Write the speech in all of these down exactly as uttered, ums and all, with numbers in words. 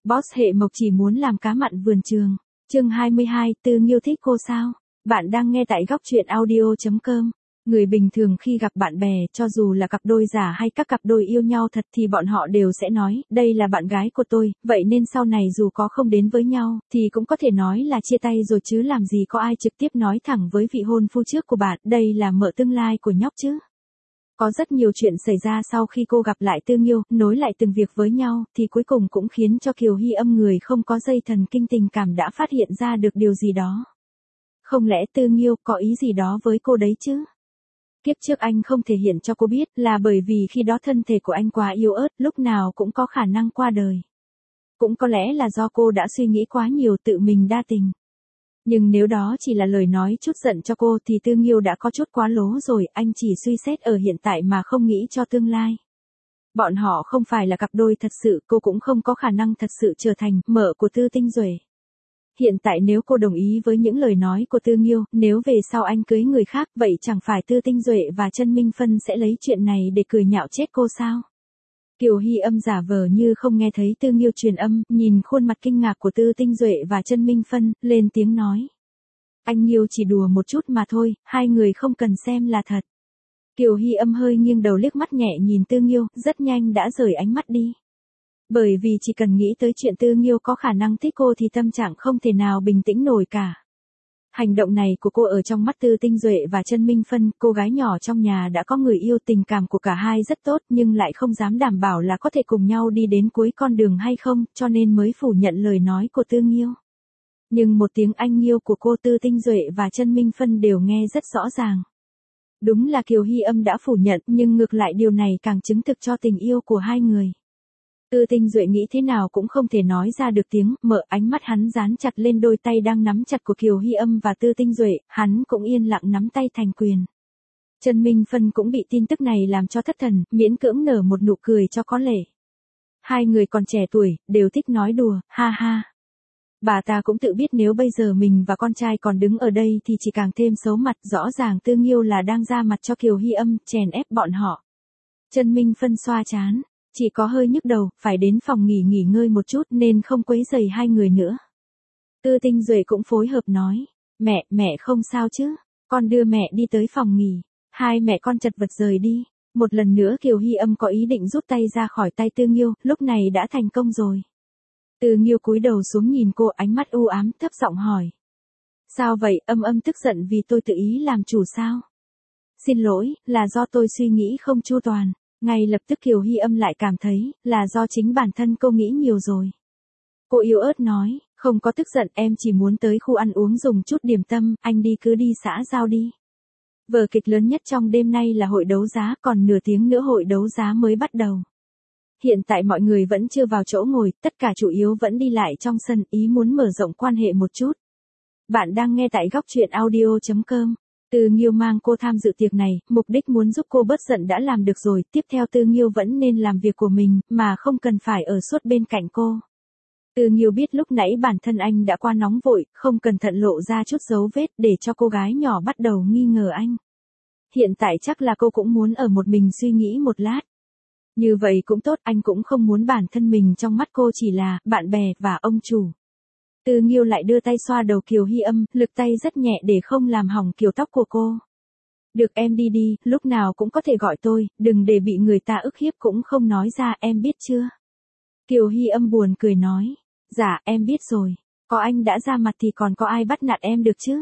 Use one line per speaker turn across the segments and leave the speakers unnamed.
Boss hệ mộc chỉ muốn làm cá mặn vườn trường. Chương hai mươi hai, Tư Nghiêu thích cô sao? Bạn đang nghe tại góc truyện audio chấm com. Người bình thường khi gặp bạn bè, cho dù là cặp đôi giả hay các cặp đôi yêu nhau thật thì bọn họ đều sẽ nói, đây là bạn gái của tôi, vậy nên sau này dù có không đến với nhau, thì cũng có thể nói là chia tay rồi chứ làm gì có ai trực tiếp nói thẳng với vị hôn phu trước của bạn, đây là mợ tương lai của nhóc chứ. Có rất nhiều chuyện xảy ra sau khi cô gặp lại Tư Nghiêu, nối lại từng việc với nhau, thì cuối cùng cũng khiến cho Kiều Hy Âm người không có dây thần kinh tình cảm đã phát hiện ra được điều gì đó. Không lẽ Tư Nghiêu có ý gì đó với cô đấy chứ? Kiếp trước anh không thể hiện cho cô biết là bởi vì khi đó thân thể của anh quá yếu ớt, lúc nào cũng có khả năng qua đời. Cũng có lẽ là do cô đã suy nghĩ quá nhiều tự mình đa tình. Nhưng nếu đó chỉ là lời nói chút giận cho cô thì Tư Nghiêu đã có chút quá lố rồi, anh chỉ suy xét ở hiện tại mà không nghĩ cho tương lai. Bọn họ không phải là cặp đôi thật sự, cô cũng không có khả năng thật sự trở thành mợ của Tư Tinh Duệ. Hiện tại nếu cô đồng ý với những lời nói của Tư Nghiêu, nếu về sau anh cưới người khác, vậy chẳng phải Tư Tinh Duệ và Chân Minh Phân sẽ lấy chuyện này để cười nhạo chết cô sao? Kiều Hy Âm giả vờ như không nghe thấy Tư Nghiêu truyền âm, nhìn khuôn mặt kinh ngạc của Tư Tinh Duệ và Chân Minh Phân, lên tiếng nói. Anh Nghiêu chỉ đùa một chút mà thôi, hai người không cần xem là thật. Kiều Hy Âm hơi nghiêng đầu liếc mắt nhẹ nhìn Tư Nghiêu, rất nhanh đã rời ánh mắt đi. Bởi vì chỉ cần nghĩ tới chuyện Tư Nghiêu có khả năng thích cô thì tâm trạng không thể nào bình tĩnh nổi cả. Hành động này của cô ở trong mắt Tư Tinh Duệ và Chân Minh Phân, cô gái nhỏ trong nhà đã có người yêu, tình cảm của cả hai rất tốt nhưng lại không dám đảm bảo là có thể cùng nhau đi đến cuối con đường hay không, cho nên mới phủ nhận lời nói của Tư Nghiêu. Nhưng một tiếng anh Nghiêu của cô, Tư Tinh Duệ và Chân Minh Phân đều nghe rất rõ ràng. Đúng là Kiều Hy Âm đã phủ nhận, nhưng ngược lại điều này càng chứng thực cho tình yêu của hai người. Tư Tinh Duệ nghĩ thế nào cũng không thể nói ra được tiếng, mở ánh mắt hắn dán chặt lên đôi tay đang nắm chặt của Kiều Hy Âm và Tư Tinh Duệ, hắn cũng yên lặng nắm tay thành quyền. Chân Minh Phân cũng bị tin tức này làm cho thất thần, miễn cưỡng nở một nụ cười cho có lệ. Hai người còn trẻ tuổi, đều thích nói đùa, ha ha. Bà ta cũng tự biết nếu bây giờ mình và con trai còn đứng ở đây thì chỉ càng thêm xấu mặt, rõ ràng Tư Nghiêu là đang ra mặt cho Kiều Hy Âm, chèn ép bọn họ. Chân Minh Phân xoa trán. Chỉ có hơi nhức đầu, phải đến phòng nghỉ nghỉ ngơi một chút nên không quấy rầy hai người nữa. Tư Tinh Duệ cũng phối hợp nói, mẹ, mẹ không sao chứ, con đưa mẹ đi tới phòng nghỉ. Hai mẹ con chật vật rời đi. Một lần nữa Kiều Hy Âm có ý định rút tay ra khỏi tay Tư Nghiêu, lúc này đã thành công rồi. Tư Nghiêu cúi đầu xuống nhìn cô, ánh mắt u ám, thấp giọng hỏi. Sao vậy? Âm Âm tức giận vì tôi tự ý làm chủ sao? Xin lỗi, là do tôi suy nghĩ không chu toàn. Ngay lập tức Kiều Hy Âm lại cảm thấy, là do chính bản thân cô nghĩ nhiều rồi. Cô yếu ớt nói, không có tức giận, em chỉ muốn tới khu ăn uống dùng chút điểm tâm, anh đi cứ đi xã giao đi. Vở kịch lớn nhất trong đêm nay là hội đấu giá, còn nửa tiếng nữa hội đấu giá mới bắt đầu. Hiện tại mọi người vẫn chưa vào chỗ ngồi, tất cả chủ yếu vẫn đi lại trong sân, ý muốn mở rộng quan hệ một chút. Bạn đang nghe tại góc truyện audio chấm com. Tư Nghiêu mang cô tham dự tiệc này, mục đích muốn giúp cô bớt giận đã làm được rồi, tiếp theo Tư Nghiêu vẫn nên làm việc của mình, mà không cần phải ở suốt bên cạnh cô. Tư Nghiêu biết lúc nãy bản thân anh đã qua nóng vội, không cẩn thận lộ ra chút dấu vết để cho cô gái nhỏ bắt đầu nghi ngờ anh. Hiện tại chắc là cô cũng muốn ở một mình suy nghĩ một lát. Như vậy cũng tốt, anh cũng không muốn bản thân mình trong mắt cô chỉ là bạn bè và ông chủ. Tư Nghiêu lại đưa tay xoa đầu Kiều Hy Âm, lực tay rất nhẹ để không làm hỏng kiểu tóc của cô. Được, em đi đi, lúc nào cũng có thể gọi tôi, đừng để bị người ta ức hiếp cũng không nói ra, em biết chưa? Kiều Hy Âm buồn cười nói, dạ em biết rồi, có anh đã ra mặt thì còn có ai bắt nạt em được chứ?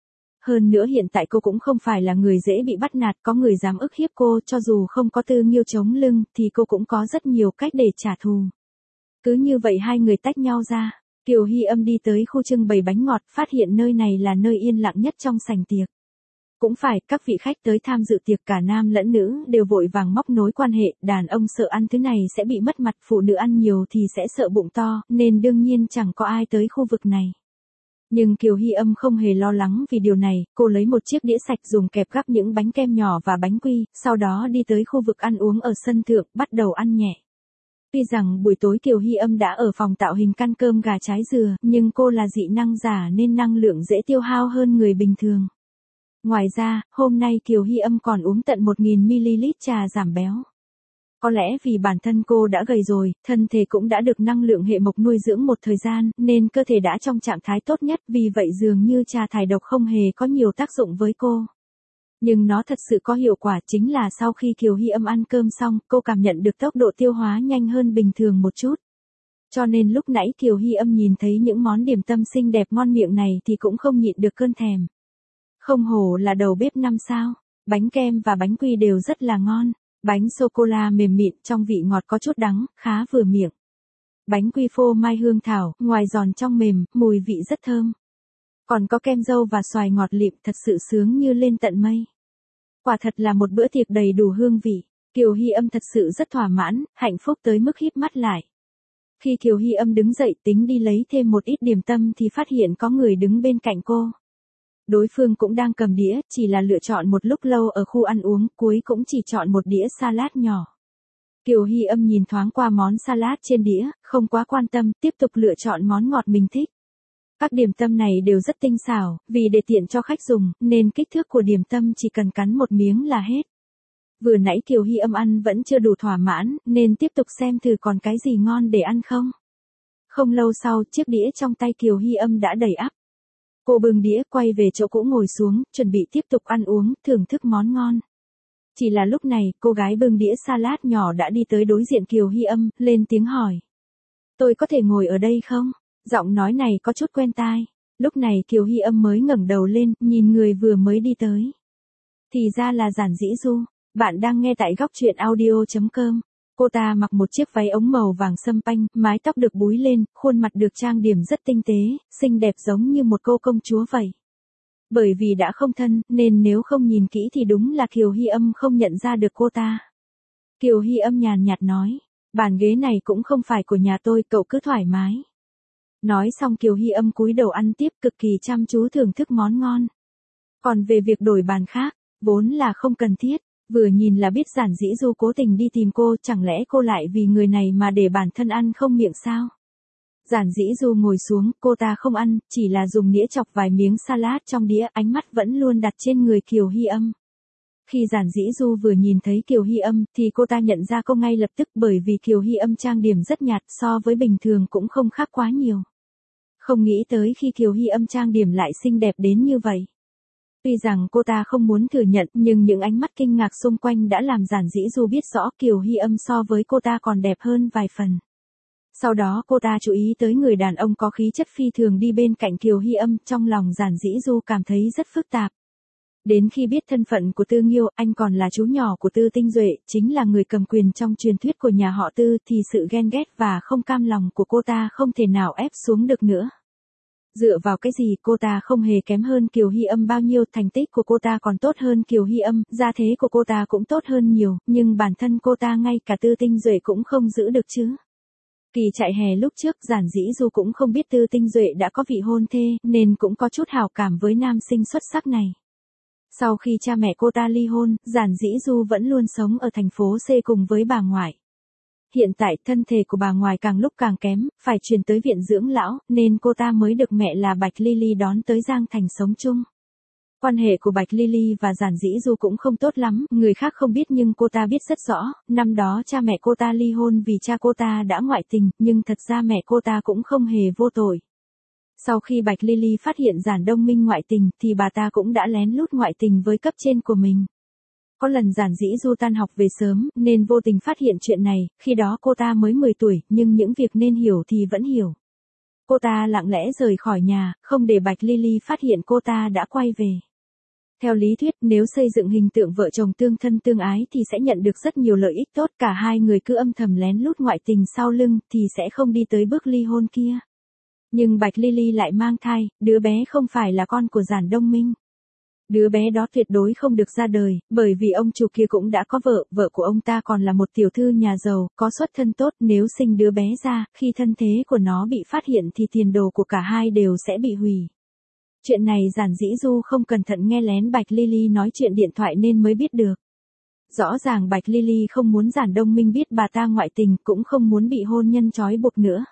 Hơn nữa hiện tại cô cũng không phải là người dễ bị bắt nạt, có người dám ức hiếp cô, cho dù không có Tư Nghiêu chống lưng, thì cô cũng có rất nhiều cách để trả thù. Cứ như vậy hai người tách nhau ra. Kiều Hy Âm đi tới khu trưng bày bánh ngọt, phát hiện nơi này là nơi yên lặng nhất trong sảnh tiệc. Cũng phải, các vị khách tới tham dự tiệc cả nam lẫn nữ đều vội vàng móc nối quan hệ, đàn ông sợ ăn thứ này sẽ bị mất mặt, phụ nữ ăn nhiều thì sẽ sợ bụng to, nên đương nhiên chẳng có ai tới khu vực này. Nhưng Kiều Hy Âm không hề lo lắng vì điều này, cô lấy một chiếc đĩa sạch dùng kẹp gắp những bánh kem nhỏ và bánh quy, sau đó đi tới khu vực ăn uống ở sân thượng, bắt đầu ăn nhẹ. Tuy rằng buổi tối Kiều Hy Âm đã ở phòng tạo hình căn cơm gà trái dừa, nhưng cô là dị năng giả nên năng lượng dễ tiêu hao hơn người bình thường. Ngoài ra, hôm nay Kiều Hy Âm còn uống tận một nghìn mi li lít trà giảm béo. Có lẽ vì bản thân cô đã gầy rồi, thân thể cũng đã được năng lượng hệ mộc nuôi dưỡng một thời gian, nên cơ thể đã trong trạng thái tốt nhất, vì vậy dường như trà thải độc không hề có nhiều tác dụng với cô. Nhưng nó thật sự có hiệu quả, chính là sau khi Kiều Hy Âm ăn cơm xong, cô cảm nhận được tốc độ tiêu hóa nhanh hơn bình thường một chút. Cho nên lúc nãy Kiều Hy Âm nhìn thấy những món điểm tâm xinh đẹp ngon miệng này thì cũng không nhịn được cơn thèm. Không hổ là đầu bếp năm sao, bánh kem và bánh quy đều rất là ngon. Bánh sô-cô-la mềm mịn, trong vị ngọt có chút đắng, khá vừa miệng. Bánh quy phô mai hương thảo, ngoài giòn trong mềm, mùi vị rất thơm. Còn có kem dâu và xoài ngọt lịm, thật sự sướng như lên tận mây. Quả thật là một bữa tiệc đầy đủ hương vị. Kiều Hy Âm thật sự rất thỏa mãn, hạnh phúc tới mức híp mắt lại. Khi Kiều Hy Âm đứng dậy tính đi lấy thêm một ít điểm tâm thì phát hiện có người đứng bên cạnh cô. Đối phương cũng đang cầm đĩa, chỉ là lựa chọn một lúc lâu ở khu ăn uống, cuối cũng chỉ chọn một đĩa salad nhỏ. Kiều Hy Âm nhìn thoáng qua món salad trên đĩa, không quá quan tâm, tiếp tục lựa chọn món ngọt mình thích. Các điểm tâm này đều rất tinh xảo, vì để tiện cho khách dùng, nên kích thước của điểm tâm chỉ cần cắn một miếng là hết. Vừa nãy Kiều Hy Âm ăn vẫn chưa đủ thỏa mãn, nên tiếp tục xem thử còn cái gì ngon để ăn không. Không lâu sau, chiếc đĩa trong tay Kiều Hy Âm đã đầy ắp. Cô bưng đĩa quay về chỗ cũ ngồi xuống, chuẩn bị tiếp tục ăn uống, thưởng thức món ngon. Chỉ là lúc này, cô gái bưng đĩa salad nhỏ đã đi tới đối diện Kiều Hy Âm, lên tiếng hỏi. Tôi có thể ngồi ở đây không? Giọng nói này có chút quen tai. Lúc này Kiều Hy Âm mới ngẩng đầu lên, nhìn người vừa mới đi tới. Thì ra là Giản Dĩ Du. Bạn đang nghe tại góc truyện audio chấm com. Cô ta mặc một chiếc váy ống màu vàng sâm panh, mái tóc được búi lên, khuôn mặt được trang điểm rất tinh tế, xinh đẹp giống như một cô công chúa vậy. Bởi vì đã không thân, nên nếu không nhìn kỹ thì đúng là Kiều Hy Âm không nhận ra được cô ta. Kiều Hy Âm nhàn nhạt nói, bàn ghế này cũng không phải của nhà tôi, cậu cứ thoải mái. Nói xong Kiều Hy Âm cúi đầu ăn tiếp, cực kỳ chăm chú thưởng thức món ngon. Còn về việc đổi bàn khác, vốn là không cần thiết. Vừa nhìn là biết Giản Dĩ Du cố tình đi tìm cô, chẳng lẽ cô lại vì người này mà để bản thân ăn không miệng sao? Giản Dĩ Du ngồi xuống, cô ta không ăn, chỉ là dùng đĩa chọc vài miếng salad trong đĩa, ánh mắt vẫn luôn đặt trên người Kiều Hy Âm. Khi Giản Dĩ Du vừa nhìn thấy Kiều Hy Âm, thì cô ta nhận ra cô ngay lập tức, bởi vì Kiều Hy Âm trang điểm rất nhạt, so với bình thường cũng không khác quá nhiều. Không nghĩ tới khi Kiều Hy Âm trang điểm lại xinh đẹp đến như vậy. Tuy rằng cô ta không muốn thừa nhận, nhưng những ánh mắt kinh ngạc xung quanh đã làm Giản Dĩ Du biết rõ Kiều Hy Âm so với cô ta còn đẹp hơn vài phần. Sau đó cô ta chú ý tới người đàn ông có khí chất phi thường đi bên cạnh Kiều Hy Âm, trong lòng Giản Dĩ Du cảm thấy rất phức tạp. Đến khi biết thân phận của Tư Nghiêu, anh còn là chú nhỏ của Tư Tinh Duệ, chính là người cầm quyền trong truyền thuyết của nhà họ Tư, thì sự ghen ghét và không cam lòng của cô ta không thể nào ép xuống được nữa. Dựa vào cái gì cô ta không hề kém hơn Kiều Hy Âm bao nhiêu, thành tích của cô ta còn tốt hơn Kiều Hy Âm, gia thế của cô ta cũng tốt hơn nhiều, nhưng bản thân cô ta ngay cả Tư Tinh Duệ cũng không giữ được chứ. Kỳ chạy hè lúc trước Giản Dĩ Du cũng không biết Tư Tinh Duệ đã có vị hôn thê, nên cũng có chút hảo cảm với nam sinh xuất sắc này. Sau khi cha mẹ cô ta ly hôn, Giản Dĩ Du vẫn luôn sống ở thành phố C cùng với bà ngoại. Hiện tại thân thể của bà ngoại càng lúc càng kém, phải chuyển tới viện dưỡng lão, nên cô ta mới được mẹ là Bạch Lily đón tới Giang Thành sống chung. Quan hệ của Bạch Lily và Giản Dĩ Du cũng không tốt lắm, người khác không biết nhưng cô ta biết rất rõ, năm đó cha mẹ cô ta ly hôn vì cha cô ta đã ngoại tình, nhưng thật ra mẹ cô ta cũng không hề vô tội. Sau khi Bạch Lily phát hiện Giản Đông Minh ngoại tình, thì bà ta cũng đã lén lút ngoại tình với cấp trên của mình. Có lần Giản Dĩ Du tan học về sớm, nên vô tình phát hiện chuyện này, khi đó cô ta mới mười tuổi, nhưng những việc nên hiểu thì vẫn hiểu. Cô ta lặng lẽ rời khỏi nhà, không để Bạch Lily phát hiện cô ta đã quay về. Theo lý thuyết, nếu xây dựng hình tượng vợ chồng tương thân tương ái thì sẽ nhận được rất nhiều lợi ích tốt, cả hai người cứ âm thầm lén lút ngoại tình sau lưng, thì sẽ không đi tới bước ly hôn kia. Nhưng Bạch Lily lại mang thai, đứa bé không phải là con của Giản Đông Minh. Đứa bé đó tuyệt đối không được ra đời, bởi vì ông chủ kia cũng đã có vợ, vợ của ông ta còn là một tiểu thư nhà giàu, có xuất thân tốt, nếu sinh đứa bé ra, khi thân thế của nó bị phát hiện thì tiền đồ của cả hai đều sẽ bị hủy. Chuyện này Giản Dĩ Du không cẩn thận nghe lén Bạch Lily nói chuyện điện thoại nên mới biết được. Rõ ràng Bạch Lily không muốn Giản Đông Minh biết bà ta ngoại tình, cũng không muốn bị hôn nhân trói buộc nữa.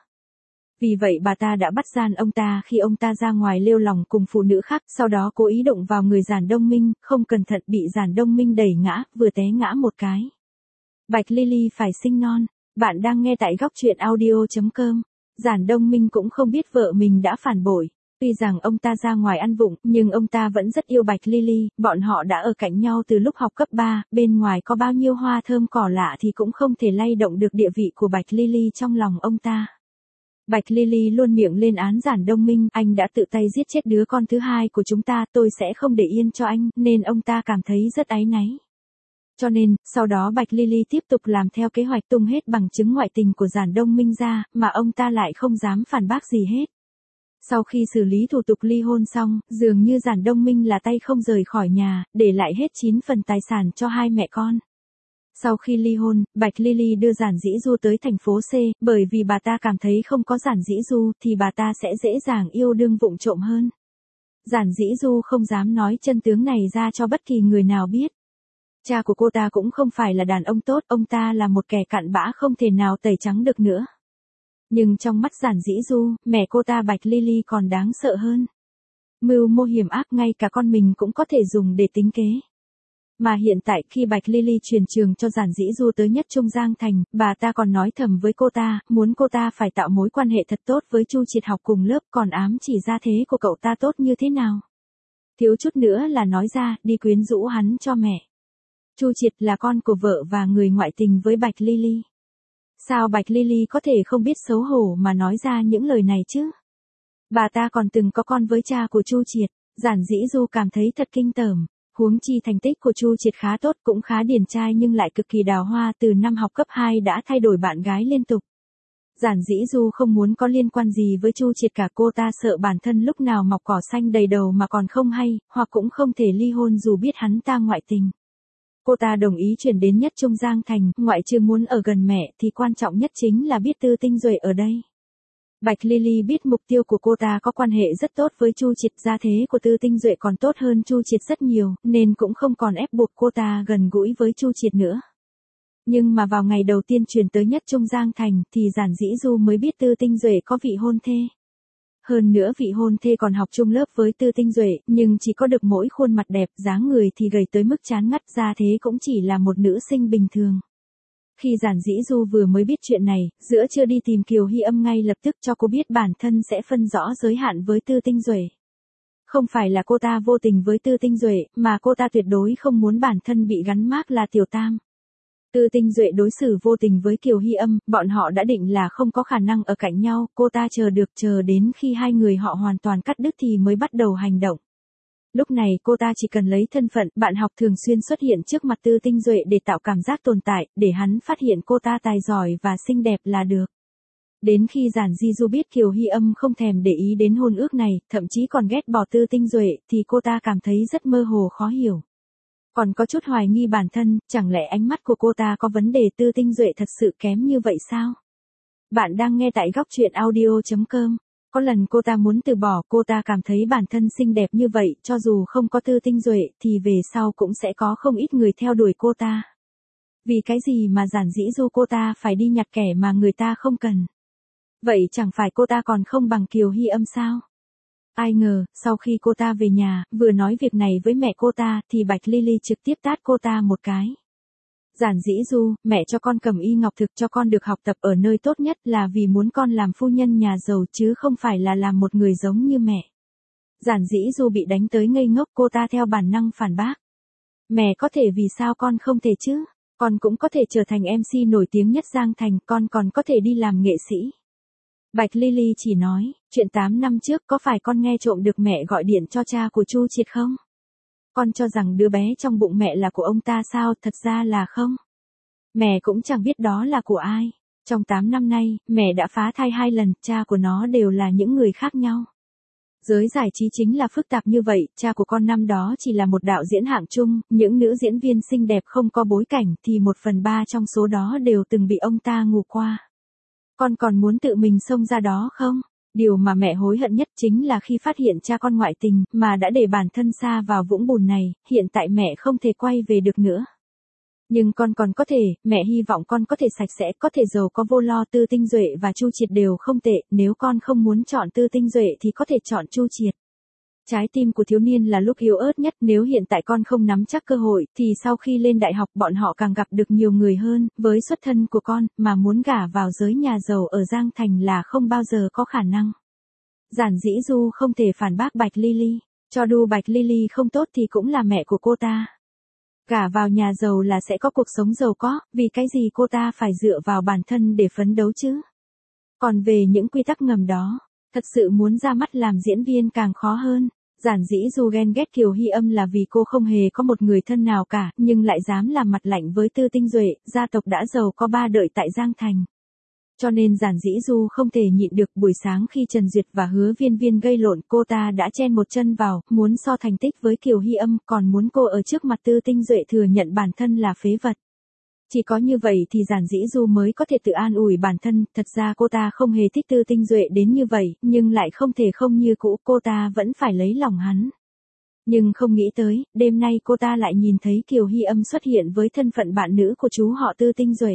Vì vậy bà ta đã bắt gian ông ta khi ông ta ra ngoài lêu lỏng cùng phụ nữ khác, sau đó cố ý đụng vào người Giản Đông Minh, không cẩn thận bị Giản Đông Minh đẩy ngã, vừa té ngã một cái. Bạch Lily phải sinh non. Bạn đang nghe tại góc truyện audio chấm com. Giản Đông Minh cũng không biết vợ mình đã phản bội. Tuy rằng ông ta ra ngoài ăn vụng, nhưng ông ta vẫn rất yêu Bạch Lily, bọn họ đã ở cạnh nhau từ lúc học cấp ba, bên ngoài có bao nhiêu hoa thơm cỏ lạ thì cũng không thể lay động được địa vị của Bạch Lily trong lòng ông ta. Bạch Lily luôn miệng lên án Giản Đông Minh, anh đã tự tay giết chết đứa con thứ hai của chúng ta, tôi sẽ không để yên cho anh, nên ông ta cảm thấy rất áy náy. Cho nên, sau đó Bạch Lily tiếp tục làm theo kế hoạch tung hết bằng chứng ngoại tình của Giản Đông Minh ra, mà ông ta lại không dám phản bác gì hết. Sau khi xử lý thủ tục ly hôn xong, dường như Giản Đông Minh là tay không rời khỏi nhà, để lại hết chín phần tài sản cho hai mẹ con. Sau khi ly hôn, Bạch Lily đưa Giản Dĩ Du tới thành phố C, bởi vì bà ta cảm thấy không có Giản Dĩ Du thì bà ta sẽ dễ dàng yêu đương vụng trộm hơn. Giản Dĩ Du không dám nói chân tướng này ra cho bất kỳ người nào biết. Cha của cô ta cũng không phải là đàn ông tốt, ông ta là một kẻ cặn bã không thể nào tẩy trắng được nữa. Nhưng trong mắt Giản Dĩ Du, mẹ cô ta Bạch Lily còn đáng sợ hơn. Mưu mô hiểm ác ngay cả con mình cũng có thể dùng để tính kế. Mà hiện tại khi Bạch Lily truyền trường cho Giản Dĩ Du tới Nhất Trung Giang Thành, bà ta còn nói thầm với cô ta, muốn cô ta phải tạo mối quan hệ thật tốt với Chu Triệt học cùng lớp, còn ám chỉ ra thế của cậu ta tốt như thế nào. Thiếu chút nữa là nói ra, đi quyến rũ hắn cho mẹ. Chu Triệt là con của vợ và người ngoại tình với Bạch Lily. Sao Bạch Lily có thể không biết xấu hổ mà nói ra những lời này chứ? Bà ta còn từng có con với cha của Chu Triệt, Giản Dĩ Du cảm thấy thật kinh tởm. Huống chi thành tích của Chu Triệt khá tốt, cũng khá điển trai nhưng lại cực kỳ đào hoa, từ năm học cấp hai đã thay đổi bạn gái liên tục. Giản Dĩ Du không muốn có liên quan gì với Chu Triệt cả, cô ta sợ bản thân lúc nào mọc cỏ xanh đầy đầu mà còn không hay, hoặc cũng không thể ly hôn dù biết hắn ta ngoại tình. Cô ta đồng ý chuyển đến Nhất Trung Giang Thành, ngoại trừ muốn ở gần mẹ thì quan trọng nhất chính là biết Tư Tinh Duệ ở đây. Bạch Lily biết mục tiêu của cô ta có quan hệ rất tốt với Chu Triệt, gia thế của Tư Tinh Duệ còn tốt hơn Chu Triệt rất nhiều, nên cũng không còn ép buộc cô ta gần gũi với Chu Triệt nữa. Nhưng mà vào ngày đầu tiên chuyển tới Nhất Trung Giang Thành thì Giản Dĩ Du mới biết Tư Tinh Duệ có vị hôn thê. Hơn nữa vị hôn thê còn học chung lớp với Tư Tinh Duệ, nhưng chỉ có được mỗi khuôn mặt đẹp, dáng người thì gầy tới mức chán ngắt, ra thế cũng chỉ là một nữ sinh bình thường. Khi Giản Dĩ Du vừa mới biết chuyện này, giữa trưa đi tìm Kiều Hy Âm ngay lập tức cho cô biết bản thân sẽ phân rõ giới hạn với Tư Tinh Duệ. Không phải là cô ta vô tình với Tư Tinh Duệ, mà cô ta tuyệt đối không muốn bản thân bị gắn mác là tiểu tam. Tư Tinh Duệ đối xử vô tình với Kiều Hy Âm, bọn họ đã định là không có khả năng ở cạnh nhau, cô ta chờ được chờ đến khi hai người họ hoàn toàn cắt đứt thì mới bắt đầu hành động. Lúc này cô ta chỉ cần lấy thân phận bạn học thường xuyên xuất hiện trước mặt Tư Tinh Duệ để tạo cảm giác tồn tại, để hắn phát hiện cô ta tài giỏi và xinh đẹp là được. Đến khi Giản Dĩ Du biết Kiều Hy Âm không thèm để ý đến hôn ước này, thậm chí còn ghét bỏ Tư Tinh Duệ, thì cô ta cảm thấy rất mơ hồ khó hiểu. Còn có chút hoài nghi bản thân, chẳng lẽ ánh mắt của cô ta có vấn đề, Tư Tinh Duệ thật sự kém như vậy sao? Bạn đang nghe tại góc truyện audio chấm com. Có lần cô ta muốn từ bỏ, cô ta cảm thấy bản thân xinh đẹp như vậy, cho dù không có Tư Tinh Duệ, thì về sau cũng sẽ có không ít người theo đuổi cô ta. Vì cái gì mà Giản Dĩ Du cô ta phải đi nhặt kẻ mà người ta không cần? Vậy chẳng phải cô ta còn không bằng Kiều Hy Âm sao? Ai ngờ, sau khi cô ta về nhà, vừa nói việc này với mẹ cô ta, thì Bạch Lily trực tiếp tát cô ta một cái. Giản Dĩ Du, mẹ cho con cầm y ngọc thực cho con được học tập ở nơi tốt nhất là vì muốn con làm phu nhân nhà giàu chứ không phải là làm một người giống như mẹ. Giản Dĩ Du bị đánh tới ngây ngốc, cô ta theo bản năng phản bác. Mẹ có thể, vì sao con không thể chứ? Con cũng có thể trở thành em xê nổi tiếng nhất Giang Thành, con còn có thể đi làm nghệ sĩ. Bạch Lily chỉ nói, chuyện tám năm trước có phải con nghe trộm được mẹ gọi điện cho cha của Chu Triệt không? Con cho rằng đứa bé trong bụng mẹ là của ông ta sao, thật ra là không. Mẹ cũng chẳng biết đó là của ai. Trong tám năm nay, mẹ đã phá thai hai lần, cha của nó đều là những người khác nhau. Giới giải trí chính là phức tạp như vậy, cha của con năm đó chỉ là một đạo diễn hạng trung, những nữ diễn viên xinh đẹp không có bối cảnh thì một phần ba trong số đó đều từng bị ông ta ngủ qua. Con còn muốn tự mình xông ra đó không? Điều mà mẹ hối hận nhất chính là khi phát hiện cha con ngoại tình, mà đã để bản thân sa vào vũng bùn này, hiện tại mẹ không thể quay về được nữa. Nhưng con còn có thể, mẹ hy vọng con có thể sạch sẽ, có thể giàu có vô lo. Tư Tinh Duệ và Chu Triệt đều không tệ, nếu con không muốn chọn Tư Tinh Duệ thì có thể chọn Chu Triệt. Trái tim của thiếu niên là lúc yếu ớt nhất, nếu hiện tại con không nắm chắc cơ hội, thì sau khi lên đại học bọn họ càng gặp được nhiều người hơn, với xuất thân của con, mà muốn gả vào giới nhà giàu ở Giang Thành là không bao giờ có khả năng. Giản Dĩ Du không thể phản bác Bạch Lily, cho dù Bạch Lily không tốt thì cũng là mẹ của cô ta. Gả vào nhà giàu là sẽ có cuộc sống giàu có, vì cái gì cô ta phải dựa vào bản thân để phấn đấu chứ? Còn về những quy tắc ngầm đó, thật sự muốn ra mắt làm diễn viên càng khó hơn. Giản Dĩ Du ghen ghét Kiều Hy Âm là vì cô không hề có một người thân nào cả, nhưng lại dám làm mặt lạnh với Tư Tinh Duệ, gia tộc đã giàu có ba đời tại Giang Thành. Cho nên Giản Dĩ Du không thể nhịn được, buổi sáng khi Trần Duyệt và Hứa Viên Viên gây lộn, cô ta đã chen một chân vào, muốn so thành tích với Kiều Hy Âm, còn muốn cô ở trước mặt Tư Tinh Duệ thừa nhận bản thân là phế vật. Chỉ có như vậy thì Giản Dĩ Du mới có thể tự an ủi bản thân, thật ra cô ta không hề thích Tư Tinh Duệ đến như vậy, nhưng lại không thể không như cũ, cô ta vẫn phải lấy lòng hắn. Nhưng không nghĩ tới, đêm nay cô ta lại nhìn thấy Kiều Hy Âm xuất hiện với thân phận bạn nữ của chú họ Tư Tinh Duệ.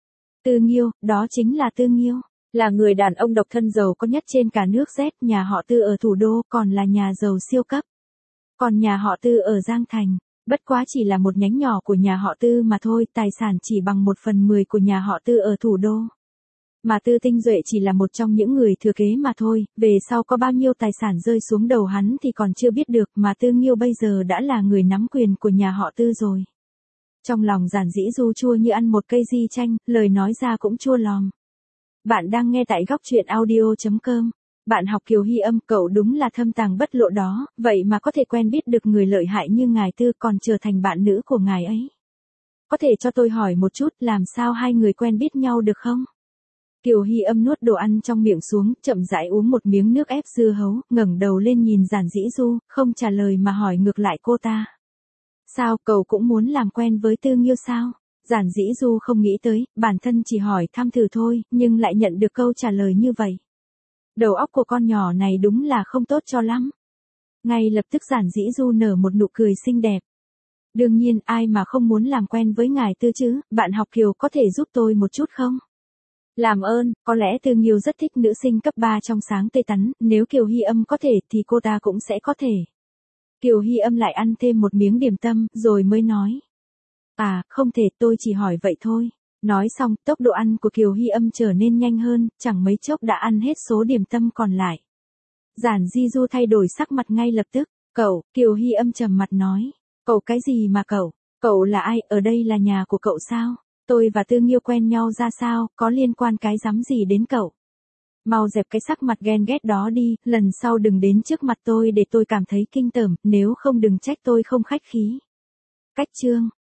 Tư Nghiêu, đó chính là Tư Nghiêu, là người đàn ông độc thân giàu có nhất trên cả nước Z, nhà họ Tư ở thủ đô, còn là nhà giàu siêu cấp. Còn nhà họ Tư ở Giang Thành, bất quá chỉ là một nhánh nhỏ của nhà họ Tư mà thôi, tài sản chỉ bằng một phần mười của nhà họ Tư ở thủ đô. Mà Tư Tinh Duệ chỉ là một trong những người thừa kế mà thôi, về sau có bao nhiêu tài sản rơi xuống đầu hắn thì còn chưa biết được, mà Tư Nghiêu bây giờ đã là người nắm quyền của nhà họ Tư rồi. Trong lòng Giản Dĩ Du chua như ăn một cây di chanh, lời nói ra cũng chua lòm. Bạn đang nghe tại góc truyện audio chấm com. Bạn học Kiều Hy Âm, cậu đúng là thâm tàng bất lộ đó, vậy mà có thể quen biết được người lợi hại như ngài Tư, còn trở thành bạn nữ của ngài ấy. Có thể cho tôi hỏi một chút, làm sao hai người quen biết nhau được không? Kiều Hy Âm nuốt đồ ăn trong miệng xuống, chậm rãi uống một miếng nước ép dưa hấu, ngẩng đầu lên nhìn Giản Dĩ Du, không trả lời mà hỏi ngược lại cô ta. Sao, cậu cũng muốn làm quen với Tư Nghiêu sao? Giản Dĩ Du không nghĩ tới, bản thân chỉ hỏi thăm thử thôi, nhưng lại nhận được câu trả lời như vậy. Đầu óc của con nhỏ này đúng là không tốt cho lắm. Ngay lập tức Giản Dĩ Du nở một nụ cười xinh đẹp. Đương nhiên, ai mà không muốn làm quen với ngài Tư chứ, bạn học Kiều có thể giúp tôi một chút không? Làm ơn, có lẽ Tư Nghiêu rất thích nữ sinh cấp ba trong sáng tươi tắn, nếu Kiều Hy Âm có thể thì cô ta cũng sẽ có thể. Kiều Hy Âm lại ăn thêm một miếng điểm tâm, rồi mới nói. À, không thể, tôi chỉ hỏi vậy thôi. Nói xong, tốc độ ăn của Kiều Hy Âm trở nên nhanh hơn, chẳng mấy chốc đã ăn hết số điểm tâm còn lại. Giản Dĩ Du thay đổi sắc mặt ngay lập tức. Cậu, Kiều Hy Âm trầm mặt nói. Cậu cái gì mà cậu? Cậu là ai, ở đây là nhà của cậu sao? Tôi và Tư Nghiêu quen nhau ra sao, có liên quan cái rắm gì đến cậu? Mau dẹp cái sắc mặt ghen ghét đó đi, lần sau đừng đến trước mặt tôi để tôi cảm thấy kinh tởm, nếu không đừng trách tôi không khách khí. Cách chương.